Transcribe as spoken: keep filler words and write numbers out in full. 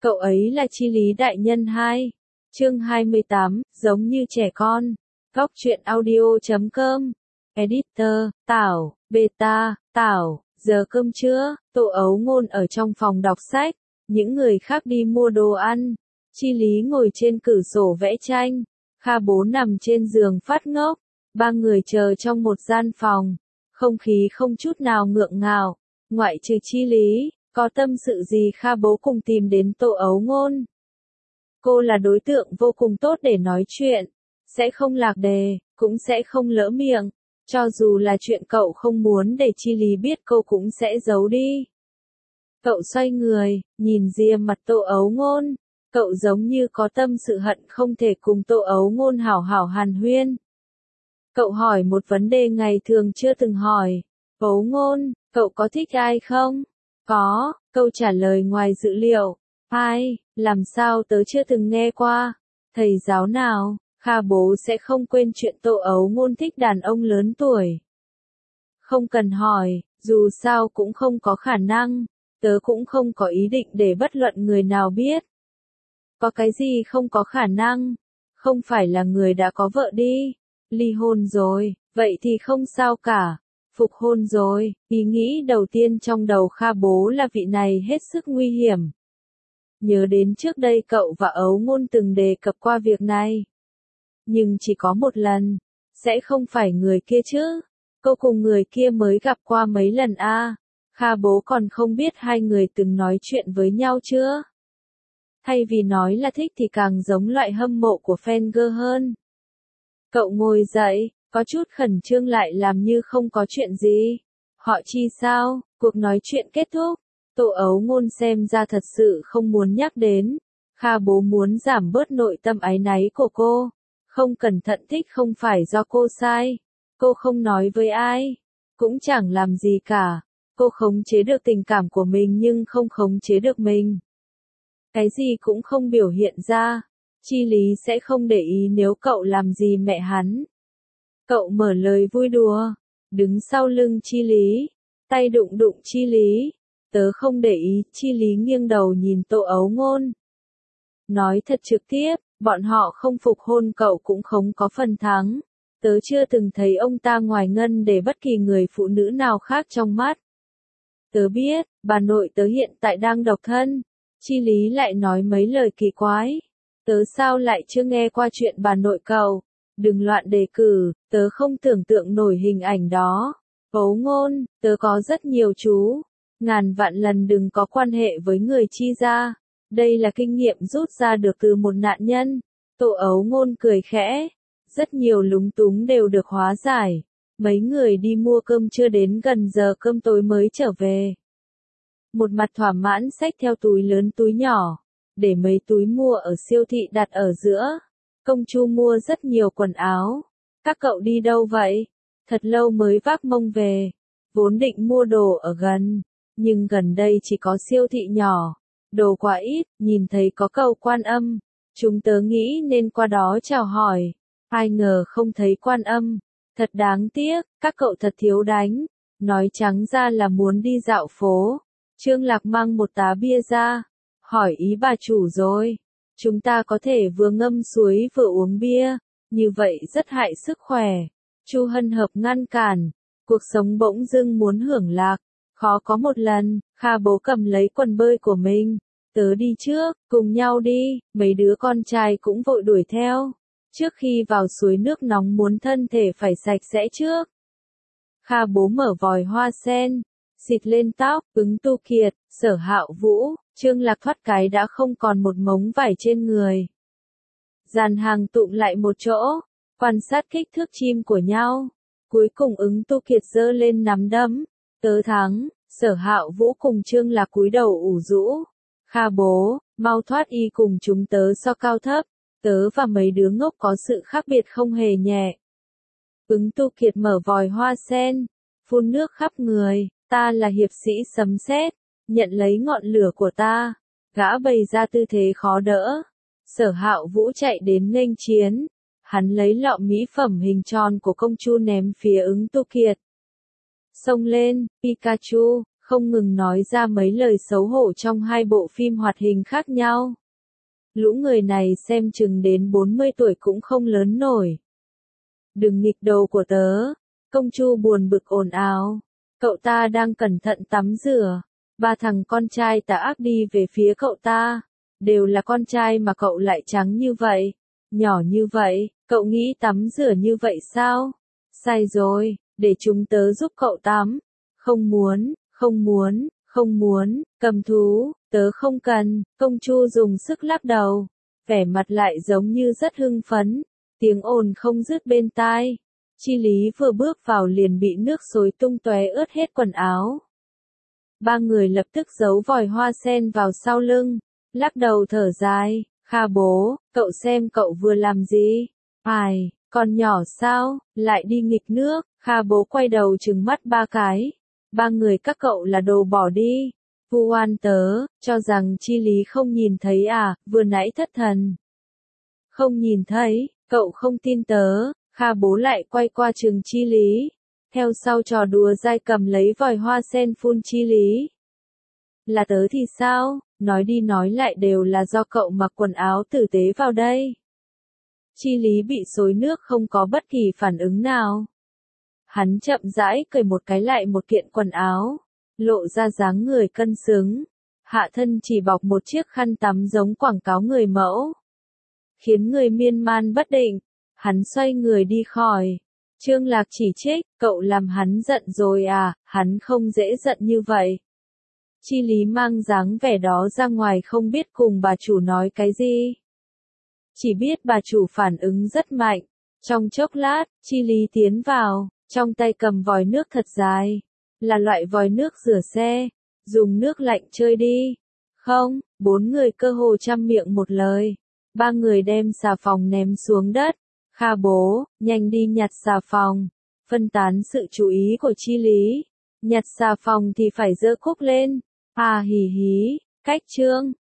Cậu ấy là Chi Lý đại nhân hai. Chương hai mươi tám, giống như trẻ con. Góc truyện audio chấm com. Editor, Tảo, Beta, Tảo, giờ cơm trưa, Tô Ấu Ngôn ở trong phòng đọc sách, những người khác đi mua đồ ăn. Chi Lý ngồi trên cửa sổ vẽ tranh, Kha Bố nằm trên giường phát ngốc, ba người chờ trong một gian phòng, không khí không chút nào ngượng ngạo, ngoại trừ Chi Lý. Có tâm sự gì Kha Bố cùng tìm đến Tô Ấu Ngôn. Cô là đối tượng vô cùng tốt để nói chuyện, sẽ không lạc đề, cũng sẽ không lỡ miệng, cho dù là chuyện cậu không muốn để Chi Lý biết cô cũng sẽ giấu đi. Cậu xoay người, nhìn ria mặt Tô Ấu Ngôn, cậu giống như có tâm sự hận không thể cùng Tô Ấu Ngôn hảo hảo hàn huyên. Cậu hỏi một vấn đề ngày thường chưa từng hỏi, Ấu Ngôn, cậu có thích ai không? Có, câu trả lời ngoài dự liệu. Ai, làm sao tớ chưa từng nghe qua. Thầy giáo nào, Kha Bố sẽ không quên chuyện Tô Ấu Ngôn thích đàn ông lớn tuổi. Không cần hỏi, dù sao cũng không có khả năng, tớ cũng không có ý định để bất luận người nào biết. Có cái gì không có khả năng? Không phải là người đã có vợ đi, ly hôn rồi, vậy thì không sao cả. Phục hôn rồi, ý nghĩ đầu tiên trong đầu Kha Bố là vị này hết sức nguy hiểm. Nhớ đến trước đây cậu và Ấu Ngôn từng đề cập qua việc này. Nhưng chỉ có một lần, sẽ không phải người kia chứ. Cô cùng người kia mới gặp qua mấy lần a à. Kha Bố còn không biết hai người từng nói chuyện với nhau chưa. Thay vì nói là thích thì càng giống loại hâm mộ của fan girl hơn. Cậu ngồi dậy. Có chút khẩn trương lại làm như không có chuyện gì. Họ Chi sao? Cuộc nói chuyện kết thúc. Tô Ấu Ngôn xem ra thật sự không muốn nhắc đến. Kha Bố muốn giảm bớt nội tâm áy náy của cô. Không cẩn thận thích không phải do cô sai. Cô không nói với ai. Cũng chẳng làm gì cả. Cô khống chế được tình cảm của mình nhưng không khống chế được mình. Cái gì cũng không biểu hiện ra. Chi Lý sẽ không để ý nếu cậu làm gì mẹ hắn. Cậu mở lời vui đùa, đứng sau lưng Chi Lý, tay đụng đụng Chi Lý, tớ không để ý, Chi Lý nghiêng đầu nhìn Tô Ấu Ngôn. Nói thật trực tiếp, bọn họ không phục hôn cậu cũng không có phần thắng, tớ chưa từng thấy ông ta ngoài ngân để bất kỳ người phụ nữ nào khác trong mắt. Tớ biết, bà nội tớ hiện tại đang độc thân, Chi Lý lại nói mấy lời kỳ quái, tớ sao lại chưa nghe qua chuyện bà nội cậu. Đừng loạn đề cử, tớ không tưởng tượng nổi hình ảnh đó. Ấu Ngôn, tớ có rất nhiều chú. Ngàn vạn lần đừng có quan hệ với người Chi gia. Đây là kinh nghiệm rút ra được từ một nạn nhân. Tô Ấu Ngôn cười khẽ. Rất nhiều lúng túng đều được hóa giải. Mấy người đi mua cơm trưa đến gần giờ cơm tối mới trở về. Một mặt thỏa mãn xách theo túi lớn túi nhỏ. Để mấy túi mua ở siêu thị đặt ở giữa. Công Chu mua rất nhiều quần áo. Các cậu đi đâu vậy? Thật lâu mới vác mông về. Vốn định mua đồ ở gần. Nhưng gần đây chỉ có siêu thị nhỏ. Đồ quá ít, nhìn thấy có cầu Quan Âm. Chúng tớ nghĩ nên qua đó chào hỏi. Ai ngờ không thấy Quan Âm. Thật đáng tiếc, các cậu thật thiếu đánh. Nói trắng ra là muốn đi dạo phố. Trương Lạc mang một tá bia ra. Hỏi ý bà chủ rồi. Chúng ta có thể vừa ngâm suối vừa uống bia, như vậy rất hại sức khỏe. Chu Hân Hợp ngăn cản, cuộc sống bỗng dưng muốn hưởng lạc, khó có một lần. Kha Bố cầm lấy quần bơi của mình, tớ đi trước, cùng nhau đi, mấy đứa con trai cũng vội đuổi theo. Trước khi vào suối nước nóng muốn thân thể phải sạch sẽ trước. Kha Bố mở vòi hoa sen, xịt lên tóc, Ứng Tu Kiệt, Sở Hạo Vũ. Trương Lạc thoát cái đã không còn một mống vải trên người. Dàn hàng tụm lại một chỗ, quan sát kích thước chim của nhau. Cuối cùng Ứng Tu Kiệt giơ lên nắm đấm. Tớ thắng, Sở Hạo Vũ cùng Trương Lạc cúi đầu ủ rũ. Kha Bố, mau thoát y cùng chúng tớ so cao thấp. Tớ và mấy đứa ngốc có sự khác biệt không hề nhẹ. Ứng Tu Kiệt mở vòi hoa sen, phun nước khắp người. Ta là hiệp sĩ sấm sét. Nhận lấy ngọn lửa của ta. Gã bày ra tư thế khó đỡ. Sở Hạo Vũ chạy đến nghênh chiến. Hắn lấy lọ mỹ phẩm hình tròn của Công Chu ném phía Ứng Tu Kiệt. Xông lên, Pikachu, không ngừng nói ra mấy lời xấu hổ trong hai bộ phim hoạt hình khác nhau. Lũ người này xem chừng đến bốn mươi tuổi cũng không lớn nổi. Đừng nghịch đầu của tớ. Công Chu buồn bực ồn ào. Cậu ta đang cẩn thận tắm rửa. Ba thằng con trai tà ác đi về phía cậu ta. Đều là con trai mà cậu lại trắng như vậy. Nhỏ như vậy, cậu nghĩ tắm rửa như vậy sao? Sai rồi, để chúng tớ giúp cậu tắm. Không muốn, không muốn, không muốn, cầm thú, tớ không cần. Công Chu dùng sức lắc đầu. Vẻ mặt lại giống như rất hưng phấn. Tiếng ồn không dứt bên tai. Chi Lý vừa bước vào liền bị nước xối tung tóe ướt hết quần áo. Ba người lập tức giấu vòi hoa sen vào sau lưng, lắc đầu thở dài. Kha bố, cậu xem cậu vừa làm gì? Ai, còn nhỏ sao, lại đi nghịch nước? Kha bố quay đầu trừng mắt ba cái. Ba người các cậu là đồ bỏ đi. Vu oan tớ, cho rằng Chi Lý không nhìn thấy à, vừa nãy thất thần. Không nhìn thấy, cậu không tin tớ. Kha bố lại quay qua trường Chi Lý. Theo sau trò đùa dai cầm lấy vòi hoa sen phun Chi Lý. Là tớ thì sao, nói đi nói lại đều là do cậu mặc quần áo tử tế vào đây. Chi Lý bị xối nước không có bất kỳ phản ứng nào. Hắn chậm rãi cởi một cái lại một kiện quần áo, lộ ra dáng người cân xứng. Hạ thân chỉ bọc một chiếc khăn tắm giống quảng cáo người mẫu. Khiến người miên man bất định. Hắn xoay người đi khỏi. Trương Lạc chỉ trích, cậu làm hắn giận rồi à, hắn không dễ giận như vậy. Chi Lý mang dáng vẻ đó ra ngoài không biết cùng bà chủ nói cái gì. Chỉ biết bà chủ phản ứng rất mạnh. Trong chốc lát, Chi Lý tiến vào, trong tay cầm vòi nước thật dài. Là loại vòi nước rửa xe. Dùng nước lạnh chơi đi. Không, bốn người cơ hồ chăm miệng một lời. Ba người đem xà phòng ném xuống đất. Kha bố, nhanh đi nhặt xà phòng. Phân tán sự chú ý của Chi Lý. Nhặt xà phòng thì phải giơ cúc lên. À hì hí, cách trương.